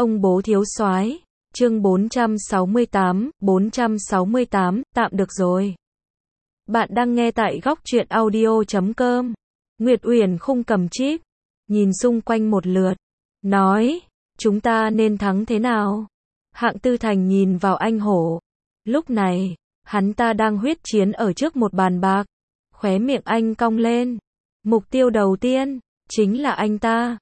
Ông bố thiếu soái, chương 468, tạm được rồi. Bạn đang nghe tại góc truyện audio.com. Nguyệt Uyển Khung cầm chip, nhìn xung quanh một lượt, nói, chúng ta nên thắng thế nào? Hạng Tư Thành nhìn vào anh hổ. Lúc này, hắn ta đang huyết chiến ở trước một bàn bạc. Khóe miệng anh cong lên. Mục tiêu đầu tiên, chính là anh ta.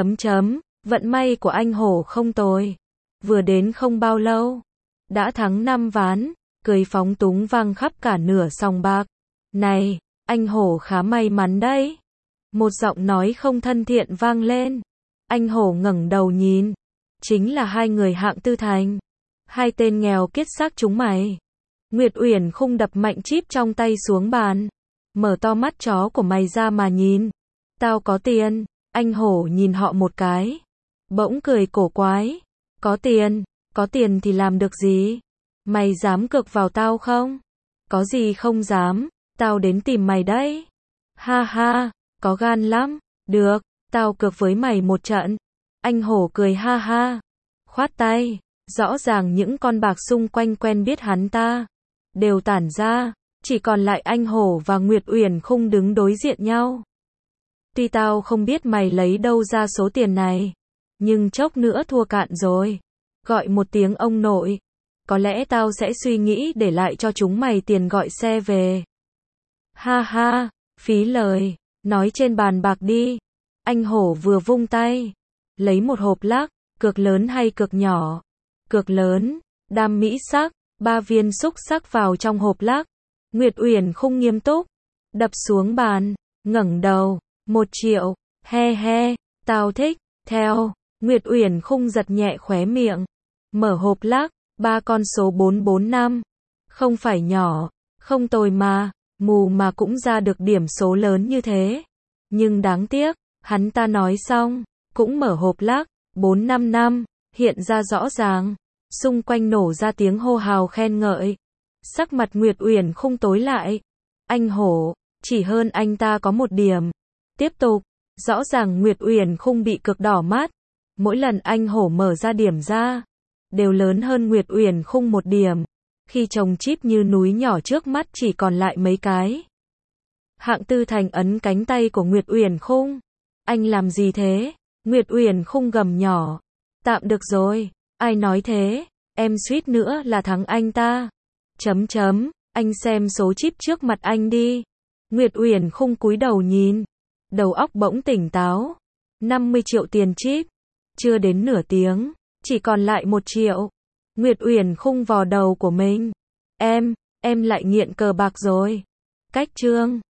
Vận may của anh hổ không tồi. Vừa đến không bao lâu, đã thắng 5 ván, cười phóng túng vang khắp cả nửa sòng bạc. Này, anh hổ khá may mắn đấy. Một giọng nói không thân thiện vang lên. Anh hổ ngẩng đầu nhìn. Chính là hai người Hạng Tư Thành. Hai tên nghèo kiết xác chúng mày. Nguyệt Uyển Khung đập mạnh chip trong tay xuống bàn. Mở to mắt chó của mày ra mà nhìn. Tao có tiền. Anh hổ nhìn họ một cái. Bỗng cười cổ quái. Có tiền thì làm được gì? Mày dám cược vào tao không? Có gì không dám, tao đến tìm mày đấy. Ha ha, có gan lắm. Được, tao cược với mày một trận. Anh hổ cười ha ha. Khoát tay, rõ ràng những con bạc xung quanh quen biết hắn ta. Đều tản ra, chỉ còn lại anh hổ và Nguyệt Uyển Khung đứng đối diện nhau. Tuy tao không biết mày lấy đâu ra số tiền này, nhưng chốc nữa thua cạn rồi. Gọi một tiếng ông nội. Có lẽ tao sẽ suy nghĩ để lại cho chúng mày tiền gọi xe về. Ha ha, phí lời. Nói trên bàn bạc đi. Anh hổ vừa vung tay. Lấy một hộp lắc, cược lớn hay cược nhỏ? Cược lớn, đam mỹ sắc, 3 viên xúc sắc vào trong hộp lắc. Nguyệt Uyển Khung nghiêm túc. Đập xuống bàn, ngẩng đầu. 1 triệu, he he, tao thích, theo. Nguyệt Uyển Khung giật nhẹ khóe miệng. Mở hộp lắc, 3 con số 445. Không phải nhỏ, không tồi mà, mù mà cũng ra được điểm số lớn như thế. Nhưng đáng tiếc, hắn ta nói xong, cũng mở hộp lắc, 455, hiện ra rõ ràng. Xung quanh nổ ra tiếng hô hào khen ngợi. Sắc mặt Nguyệt Uyển Khung tối lại. Anh hổ, chỉ hơn anh ta có 1 điểm. Tiếp tục, rõ ràng Nguyệt Uyển Khung bị cực đỏ mắt. Mỗi lần anh hổ mở ra điểm ra, đều lớn hơn Nguyệt Uyển Khung 1 điểm. Khi chồng chip như núi nhỏ trước mắt chỉ còn lại mấy cái. Hạng Tư Thành ấn cánh tay của Nguyệt Uyển Khung. Anh làm gì thế? Nguyệt Uyển Khung gầm nhỏ. Tạm được rồi, ai nói thế? Em suýt nữa là thắng anh ta. Anh xem số chip trước mặt anh đi. Nguyệt Uyển Khung cúi đầu nhìn. Đầu óc bỗng tỉnh táo. 50 triệu tiền chip. Chưa đến nửa tiếng, chỉ còn lại 1 triệu. Nguyệt Uyển Khung vò đầu của mình. Em lại nghiện cờ bạc rồi. Cách chương